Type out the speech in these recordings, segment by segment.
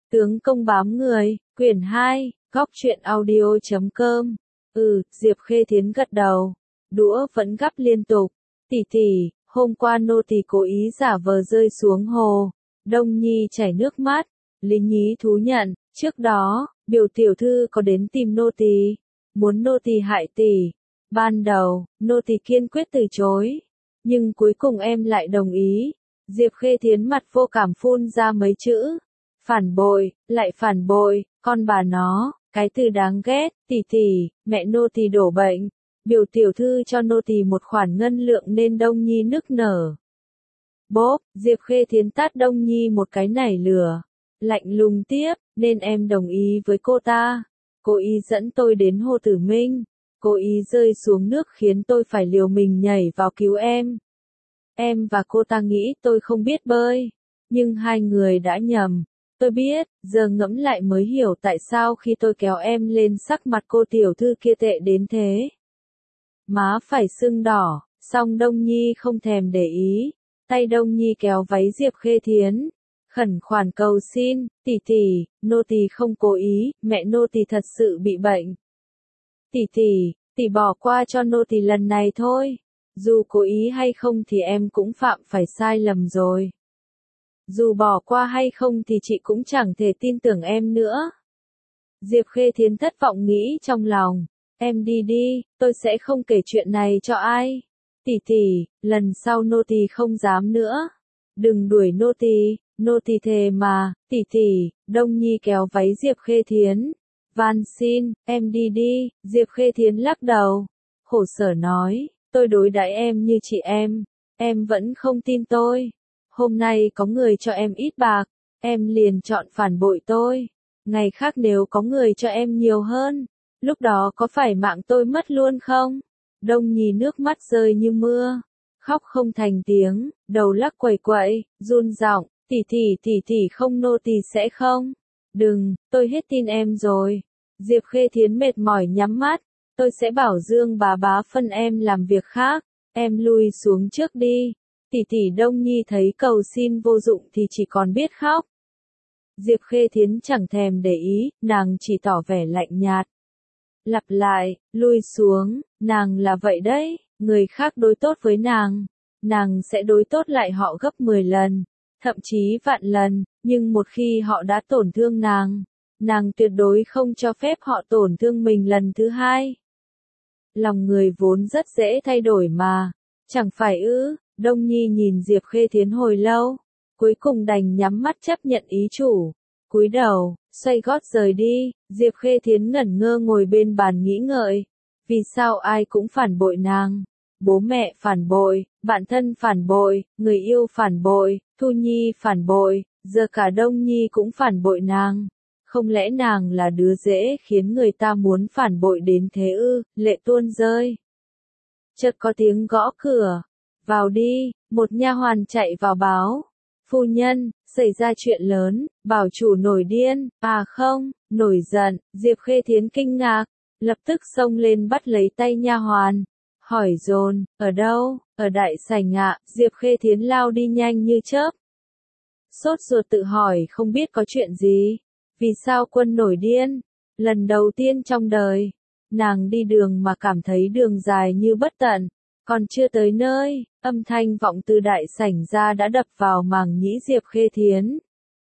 Tướng công bám người, quyển 2, góc truyện audio.com. Diệp Khê Thiến gật đầu, đũa vẫn gắp liên tục. Tỷ tỷ, hôm qua nô tỳ cố ý giả vờ rơi xuống hồ. Đông Nhi chảy nước mắt. Lý Nhí thú nhận, trước đó, biểu tiểu thư có đến tìm nô tỳ, muốn nô tỳ hại tỷ. Ban đầu, nô tỳ kiên quyết từ chối, nhưng cuối cùng em lại đồng ý. Diệp Khê Thiến mặt vô cảm phun ra mấy chữ. Phản bội, lại phản bội, con bà nó, cái từ đáng ghét. Tỷ tỷ, mẹ nô tỳ đổ bệnh, biểu tiểu thư cho nô tỳ một khoản ngân lượng nên Đông Nhi nức nở. Bốp, Diệp Khê Thiến tát Đông Nhi một cái nảy lửa, lạnh lùng tiếp, nên em đồng ý với cô ta. Cô ý dẫn tôi đến Hồ Tử Minh, cô ý rơi xuống nước khiến tôi phải liều mình nhảy vào cứu em. Em và cô ta nghĩ tôi không biết bơi, nhưng hai người đã nhầm. Tôi biết, giờ ngẫm lại mới hiểu tại sao khi tôi kéo em lên sắc mặt cô tiểu thư kia tệ đến thế. Má phải sưng đỏ, song Đông Nhi không thèm để ý. Tay Đông Nhi kéo váy Diệp Khê Thiến, khẩn khoản cầu xin, tỷ tỷ, nô tỳ không cố ý, mẹ nô tỳ thật sự bị bệnh. Tỷ tỷ bỏ qua cho nô tỳ lần này thôi. Dù cố ý hay không thì em cũng phạm phải sai lầm rồi. Dù bỏ qua hay không thì chị cũng chẳng thể tin tưởng em nữa. Diệp Khê Thiến thất vọng nghĩ trong lòng. Em đi đi, tôi sẽ không kể chuyện này cho ai. Tỷ tỷ, lần sau nô tỳ không dám nữa. Đừng đuổi nô tỳ thề mà. Tỷ tỷ, Đông Nhi kéo váy Diệp Khê Thiến. Van xin, em đi đi. Diệp Khê Thiến lắc đầu, khổ sở nói, tôi đối đãi em như chị em vẫn không tin tôi. Hôm nay có người cho em ít bạc, em liền chọn phản bội tôi. Ngày khác nếu có người cho em nhiều hơn, lúc đó có phải mạng tôi mất luôn không? Đông Nhi nước mắt rơi như mưa, khóc không thành tiếng, đầu lắc quẩy quậy, run giọng, tỷ tỷ không, nô tỳ sẽ không. Đừng, tôi hết tin em rồi. Diệp Khê Thiến mệt mỏi nhắm mắt, tôi sẽ bảo Dương bá phân em làm việc khác, em lui xuống trước đi. Tỷ tỷ. Đông Nhi thấy cầu xin vô dụng thì chỉ còn biết khóc. Diệp Khê Thiến chẳng thèm để ý, nàng chỉ tỏ vẻ lạnh nhạt. Lặp lại, lui xuống, nàng là vậy đấy, người khác đối tốt với nàng sẽ đối tốt lại họ gấp 10 lần, thậm chí vạn lần, nhưng một khi họ đã tổn thương nàng tuyệt đối không cho phép họ tổn thương mình lần thứ hai. Lòng người vốn rất dễ thay đổi mà, chẳng phải ư? Đông Nhi nhìn Diệp Khê Thiến hồi lâu, cuối cùng đành nhắm mắt chấp nhận ý chủ, cúi đầu, xoay gót rời đi. Diệp Khê Thiến ngẩn ngơ ngồi bên bàn nghĩ ngợi, vì sao ai cũng phản bội nàng? Bố mẹ phản bội, bạn thân phản bội, người yêu phản bội, Thu Nhi phản bội, giờ cả Đông Nhi cũng phản bội nàng. Không lẽ nàng là đứa dễ khiến người ta muốn phản bội đến thế ư? Lệ tuôn rơi. Chợt có tiếng gõ cửa. Vào đi, một nha hoàn chạy vào báo. Phu nhân, xảy ra chuyện lớn, bảo chủ nổi điên, à không, nổi giận. Diệp Khê Thiến kinh ngạc, lập tức xông lên bắt lấy tay nha hoàn. Hỏi dồn, ở đâu? Ở đại sảnh ạ. Diệp Khê Thiến lao đi nhanh như chớp. Sốt ruột tự hỏi không biết có chuyện gì. Vì sao quân nổi điên? Lần đầu tiên trong đời, nàng đi đường mà cảm thấy đường dài như bất tận. Còn chưa tới nơi, âm thanh vọng từ đại sảnh ra đã đập vào màng nhĩ Diệp Khê Thiến.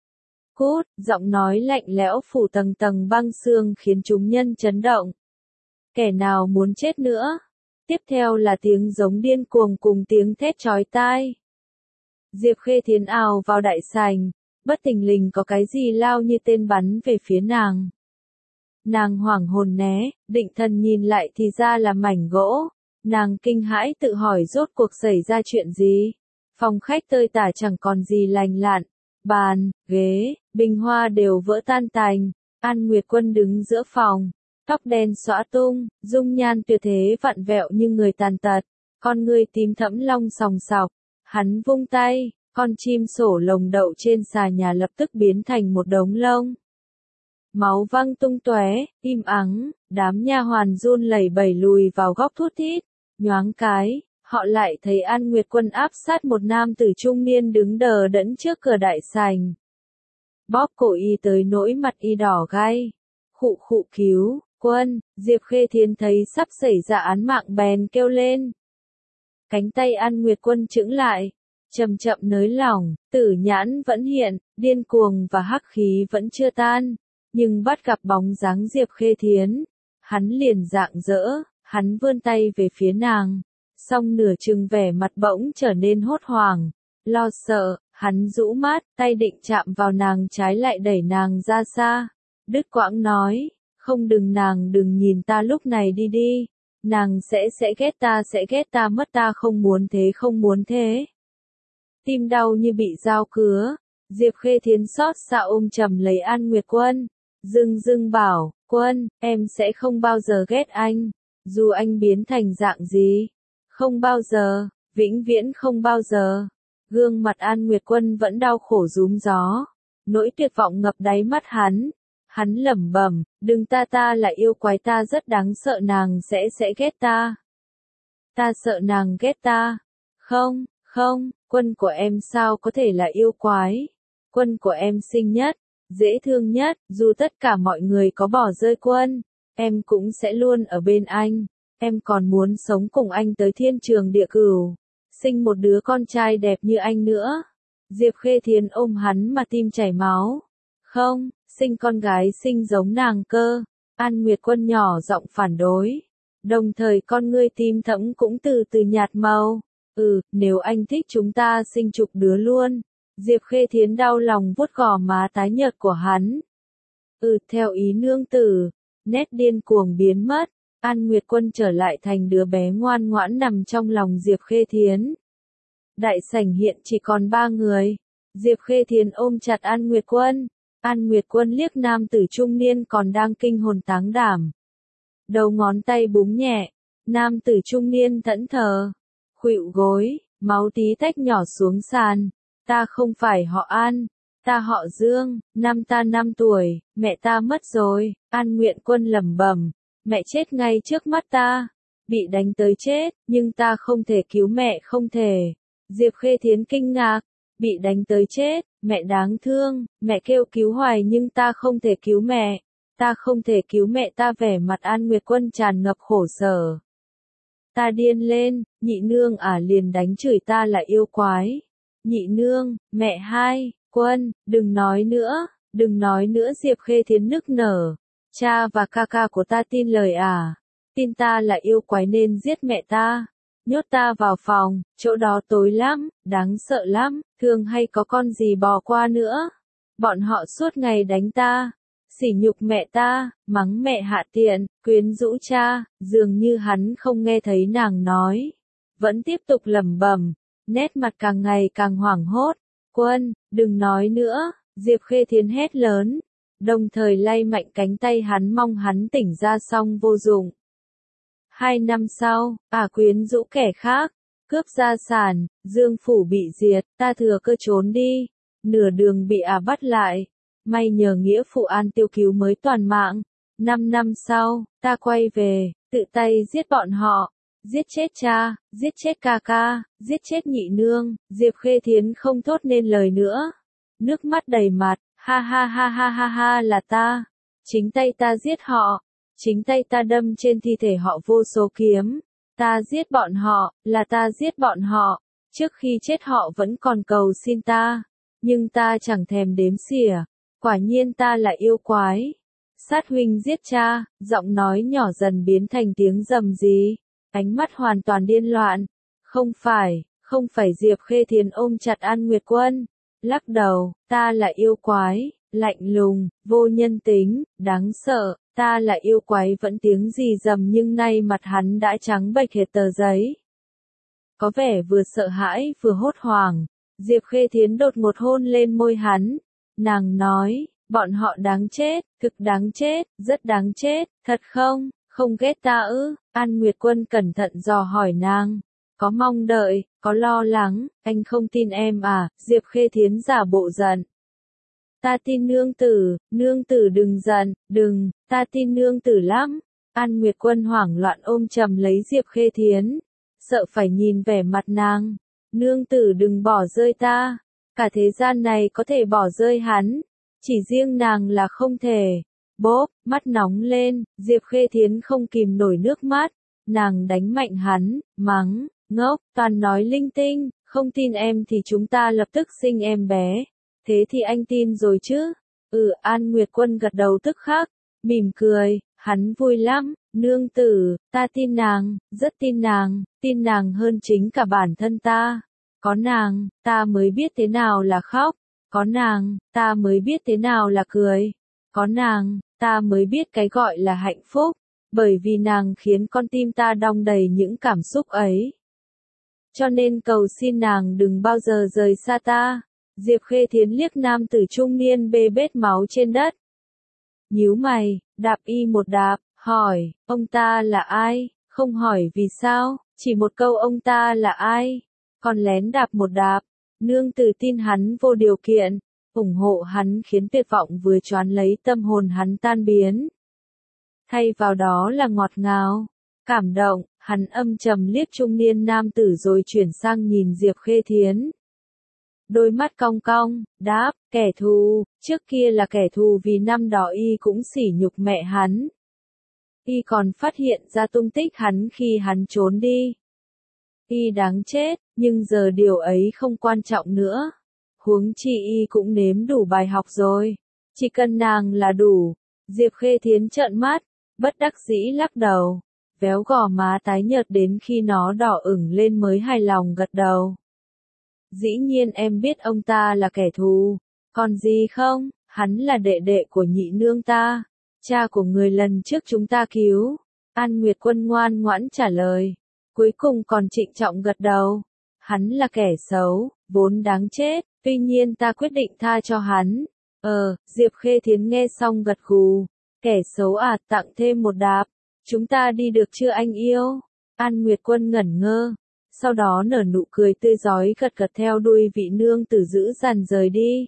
Cút, giọng nói lạnh lẽo phủ tầng tầng băng xương khiến chúng nhân chấn động. Kẻ nào muốn chết nữa? Tiếp theo là tiếng giống điên cuồng cùng tiếng thét chói tai. Diệp Khê Thiến ào vào đại sảnh, bất thình lình có cái gì lao như tên bắn về phía nàng. Nàng hoảng hồn né, định thần nhìn lại thì ra là mảnh gỗ. Nàng kinh hãi tự hỏi rốt cuộc xảy ra chuyện gì. Phòng khách tơi tả chẳng còn gì lành lặn. Bàn, ghế, bình hoa đều vỡ tan tành. An Nguyệt Quân đứng giữa phòng, tóc đen xõa tung, dung nhan tuyệt thế vặn vẹo như người tàn tật. Con ngươi tím thẫm long sòng sọc. Hắn vung tay, con chim sổ lồng đậu trên xà nhà lập tức biến thành một đống lông. Máu văng tung tóe, im ắng, đám nha hoàn run lẩy bẩy lùi vào góc thút thít. Nhoáng cái, họ lại thấy An Nguyệt Quân áp sát một nam tử trung niên đứng đờ đẫn trước cửa đại sảnh. bóp cổ y tới nỗi mặt y đỏ gay. Khụ khụ cứu, Quân, Diệp Khê Thiến thấy sắp xảy ra án mạng bèn kêu lên. Cánh tay An Nguyệt Quân chững lại, chậm chậm nới lỏng, tử nhãn vẫn hiện, điên cuồng và hắc khí vẫn chưa tan, nhưng bắt gặp bóng dáng Diệp Khê Thiến, hắn liền rạng rỡ, hắn vươn tay về phía nàng, song nửa chừng vẻ mặt bỗng trở nên hốt hoảng, lo sợ, hắn rũ mắt, tay định chạm vào nàng trái lại đẩy nàng ra xa, đứt quãng nói, không đừng nhìn ta lúc này đi đi, nàng sẽ ghét ta mất ta không muốn thế. Tim đau như bị dao cứa, Diệp Khê Thiến xót xa ôm chầm lấy An Nguyệt Quân, dưng bảo, Quân, em sẽ không bao giờ ghét anh, dù anh biến thành dạng gì, không bao giờ, vĩnh viễn không bao giờ. Gương mặt An Nguyệt Quân vẫn đau khổ rúm gió, nỗi tuyệt vọng ngập đáy mắt hắn lẩm bẩm, đừng ta là yêu quái ta rất đáng sợ nàng sẽ ghét ta. Ta sợ nàng ghét ta. Không, Quân của em sao có thể là yêu quái. Quân của em xinh nhất, dễ thương nhất, dù tất cả mọi người có bỏ rơi Quân, em cũng sẽ luôn ở bên anh. Em còn muốn sống cùng anh tới thiên trường địa cửu, sinh một đứa con trai đẹp như anh nữa. Diệp Khê Thiến ôm hắn mà tim chảy máu. Không, sinh con gái sinh giống nàng cơ. An Nguyệt Quân nhỏ giọng phản đối. Đồng thời con ngươi tim thẫm cũng từ từ nhạt màu. Nếu anh thích chúng ta sinh chục đứa luôn. Diệp Khê Thiến đau lòng vuốt gò má tái nhợt của hắn. Theo ý nương tử. Nét điên cuồng biến mất. An Nguyệt Quân trở lại thành đứa bé ngoan ngoãn nằm trong lòng Diệp Khê Thiến. Đại sảnh hiện chỉ còn 3 người. Diệp Khê Thiến ôm chặt An Nguyệt Quân. An Nguyệt Quân liếc nam tử trung niên còn đang kinh hồn táng đảm. Đầu ngón tay búng nhẹ. Nam tử trung niên thẫn thờ. Khuỵu gối, máu tí tách nhỏ xuống sàn. Ta không phải họ An. Ta họ Dương, năm ta 5 tuổi, mẹ ta mất rồi. An Nguyệt Quân lẩm bẩm. Mẹ chết ngay trước mắt ta. Bị đánh tới chết, nhưng ta không thể cứu mẹ không thể. Diệp Khê Thiến kinh ngạc. Bị đánh tới chết, mẹ đáng thương, mẹ kêu cứu hoài nhưng ta không thể cứu mẹ. Ta không thể cứu mẹ ta vẻ mặt An Nguyệt Quân tràn ngập khổ sở. Ta điên lên, nhị nương liền đánh chửi ta là yêu quái. Nhị nương, mẹ hai, Quân, đừng nói nữa Diệp Khê Thiến nức nở. Cha và ca ca của ta tin lời tin ta là yêu quái nên giết mẹ ta. Nhốt ta vào phòng, chỗ đó tối lắm, đáng sợ lắm, thường hay có con gì bò qua nữa. Bọn họ suốt ngày đánh ta, sỉ nhục mẹ ta, mắng mẹ hạ tiện, quyến rũ cha, dường như hắn không nghe thấy nàng nói. Vẫn tiếp tục lẩm bẩm, nét mặt càng ngày càng hoảng hốt. Quân, đừng nói nữa, Diệp Khê Thiến hét lớn, đồng thời lay mạnh cánh tay hắn mong hắn tỉnh ra xong vô dụng. 2 năm sau, quyến rũ kẻ khác, cướp gia sản, Dương phủ bị diệt, ta thừa cơ trốn đi, nửa đường bị bắt lại, may nhờ nghĩa phụ An Tiêu cứu mới toàn mạng. 5 năm sau, ta quay về, tự tay giết bọn họ, giết chết cha, giết chết ca ca, giết chết nhị nương. Diệp Khê Thiến không thốt nên lời nữa, nước mắt đầy mặt, ha là ta, chính tay ta giết họ. Chính tay ta đâm trên thi thể họ vô số kiếm. Ta giết bọn họ, là ta giết bọn họ. Trước khi chết họ vẫn còn cầu xin ta. Nhưng ta chẳng thèm đếm xỉa. Quả nhiên ta là yêu quái. Sát huynh giết cha, giọng nói nhỏ dần biến thành tiếng rầm rì. Ánh mắt hoàn toàn điên loạn. Không phải Diệp Khê Thiến ôm chặt An Nguyệt Quân. Lắc đầu, ta là yêu quái, lạnh lùng, vô nhân tính, đáng sợ. Ta là yêu quái vẫn tiếng gì rầm nhưng nay mặt hắn đã trắng bệch hệt tờ giấy. Có vẻ vừa sợ hãi vừa hốt hoảng. Diệp Khê Thiến đột ngột hôn lên môi hắn. Nàng nói, bọn họ đáng chết, thực đáng chết, rất đáng chết, thật không, không ghét ta ư? An Nguyệt Quân cẩn thận dò hỏi nàng. Có mong đợi, có lo lắng, anh không tin em Diệp Khê Thiến giả bộ giận. Ta tin nương tử đừng giận, đừng, ta tin nương tử lắm. An Nguyệt Quân hoảng loạn ôm chầm lấy Diệp Khê Thiến, sợ phải nhìn vẻ mặt nàng. Nương tử đừng bỏ rơi ta, cả thế gian này có thể bỏ rơi hắn, chỉ riêng nàng là không thể. Bốp, mắt nóng lên, Diệp Khê Thiến không kìm nổi nước mắt, nàng đánh mạnh hắn, mắng, ngốc, toàn nói linh tinh, không tin em thì chúng ta lập tức sinh em bé. Thế thì anh tin rồi chứ? An Nguyệt Quân gật đầu tức khắc, mỉm cười, hắn vui lắm, nương tử, ta tin nàng, rất tin nàng hơn chính cả bản thân ta. Có nàng, ta mới biết thế nào là khóc, có nàng, ta mới biết thế nào là cười, có nàng, ta mới biết cái gọi là hạnh phúc, bởi vì nàng khiến con tim ta đong đầy những cảm xúc ấy. Cho nên cầu xin nàng đừng bao giờ rời xa ta. Diệp Khê Thiến liếc nam tử trung niên bê bết máu trên đất. Nhíu mày, đạp y một đạp, hỏi, ông ta là ai? Không hỏi vì sao, chỉ một câu ông ta là ai? Còn lén đạp một đạp, nương tử tin hắn vô điều kiện, ủng hộ hắn khiến tuyệt vọng vừa choán lấy tâm hồn hắn tan biến. Thay vào đó là ngọt ngào, cảm động, hắn âm trầm liếc trung niên nam tử rồi chuyển sang nhìn Diệp Khê Thiến. Đôi mắt cong cong, đáp, kẻ thù, trước kia là kẻ thù vì năm đó y cũng sỉ nhục mẹ hắn. Y còn phát hiện ra tung tích hắn khi hắn trốn đi. Y đáng chết, nhưng giờ điều ấy không quan trọng nữa. Huống chi y cũng nếm đủ bài học rồi. Chỉ cần nàng là đủ. Diệp Khê Thiến trợn mắt, bất đắc dĩ lắc đầu. Véo gò má tái nhợt đến khi nó đỏ ửng lên mới hài lòng gật đầu. Dĩ nhiên em biết ông ta là kẻ thù. Còn gì không, hắn là đệ đệ của nhị nương ta. Cha của người lần trước chúng ta cứu. An Nguyệt Quân ngoan ngoãn trả lời. Cuối cùng còn trịnh trọng gật đầu. Hắn là kẻ xấu, vốn đáng chết, tuy nhiên ta quyết định tha cho hắn. Diệp Khê Thiến nghe xong gật gù. Kẻ xấu à, tặng thêm một đạp. Chúng ta đi được chưa anh yêu? An Nguyệt Quân ngẩn ngơ. Sau đó nở nụ cười tươi rói gật gật theo đuôi vị nương tử dữ dằn rời đi.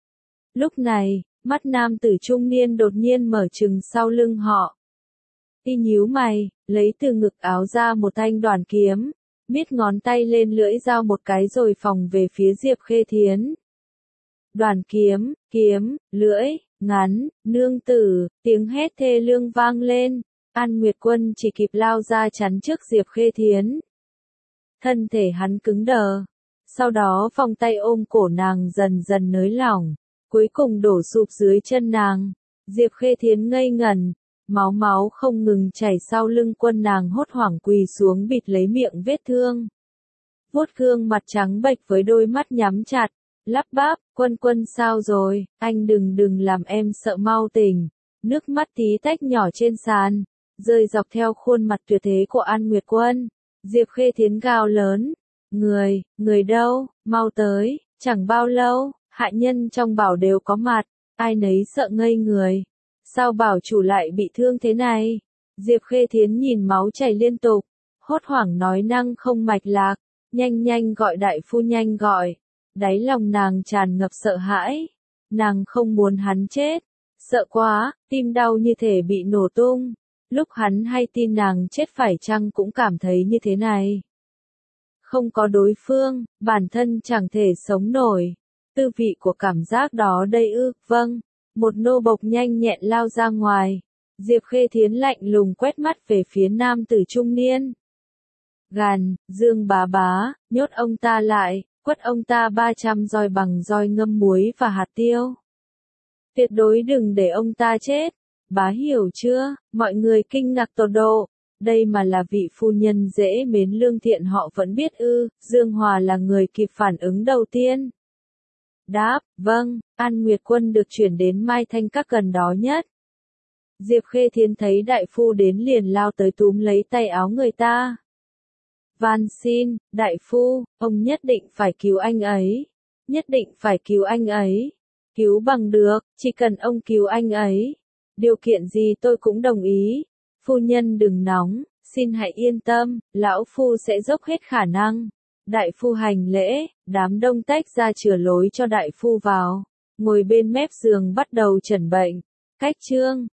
Lúc này, mắt nam tử trung niên đột nhiên mở trừng sau lưng họ. Y nhíu mày, lấy từ ngực áo ra một thanh đoàn kiếm, miết ngón tay lên lưỡi dao một cái rồi phòng về phía Diệp Khê Thiến. Đoàn kiếm, lưỡi, ngắn, nương tử, tiếng hét thê lương vang lên, An Nguyệt Quân chỉ kịp lao ra chắn trước Diệp Khê Thiến. Thân thể hắn cứng đờ, sau đó vòng tay ôm cổ nàng dần dần nới lỏng, cuối cùng đổ sụp dưới chân nàng. Diệp Khê Thiến ngây ngẩn, máu không ngừng chảy sau lưng Quân, nàng hốt hoảng quỳ xuống bịt lấy miệng vết thương. Vuốt gương mặt trắng bệch với đôi mắt nhắm chặt, lắp bắp, Quân sao rồi, anh đừng làm em sợ mau tỉnh. Nước mắt tí tách nhỏ trên sàn, rơi dọc theo khuôn mặt tuyệt thế của An Nguyệt Quân. Diệp Khê Thiến gào lớn, người đâu, mau tới, chẳng bao lâu, hạ nhân trong bảo đều có mặt, ai nấy sợ ngây người. Sao bảo chủ lại bị thương thế này? Diệp Khê Thiến nhìn máu chảy liên tục, hốt hoảng nói năng không mạch lạc, nhanh gọi đại phu, nhanh gọi. Đáy lòng nàng tràn ngập sợ hãi, nàng không muốn hắn chết, sợ quá, tim đau như thể bị nổ tung. Lúc hắn hay tin nàng chết phải chăng cũng cảm thấy như thế này. Không có đối phương, bản thân chẳng thể sống nổi. Tư vị của cảm giác đó đây ư? Vâng. Một nô bộc nhanh nhẹn lao ra ngoài. Diệp Khê Thiến lạnh lùng quét mắt về phía nam tử trung niên. Gàn, Dương bá, nhốt ông ta lại, quất ông ta 300 roi bằng roi ngâm muối và hạt tiêu. Tuyệt đối đừng để ông ta chết. Bá hiểu chưa? Mọi người kinh ngạc tột độ. Đây mà là vị phu nhân dễ mến lương thiện họ vẫn biết ư? Dương Hòa là người kịp phản ứng đầu tiên. Đáp, vâng, An Nguyệt Quân được chuyển đến Mai Thanh Các gần đó nhất. Diệp Khê Thiến thấy đại phu đến liền lao tới túm lấy tay áo người ta. Van xin, đại phu, ông nhất định phải cứu anh ấy. Nhất định phải cứu anh ấy. Cứu bằng được, chỉ cần ông cứu anh ấy. Điều kiện gì tôi cũng đồng ý. Phu nhân đừng nóng, xin hãy yên tâm, lão phu sẽ dốc hết khả năng. Đại phu hành lễ, đám đông tách ra chừa lối cho đại phu vào. Ngồi bên mép giường bắt đầu chẩn bệnh. Cách chương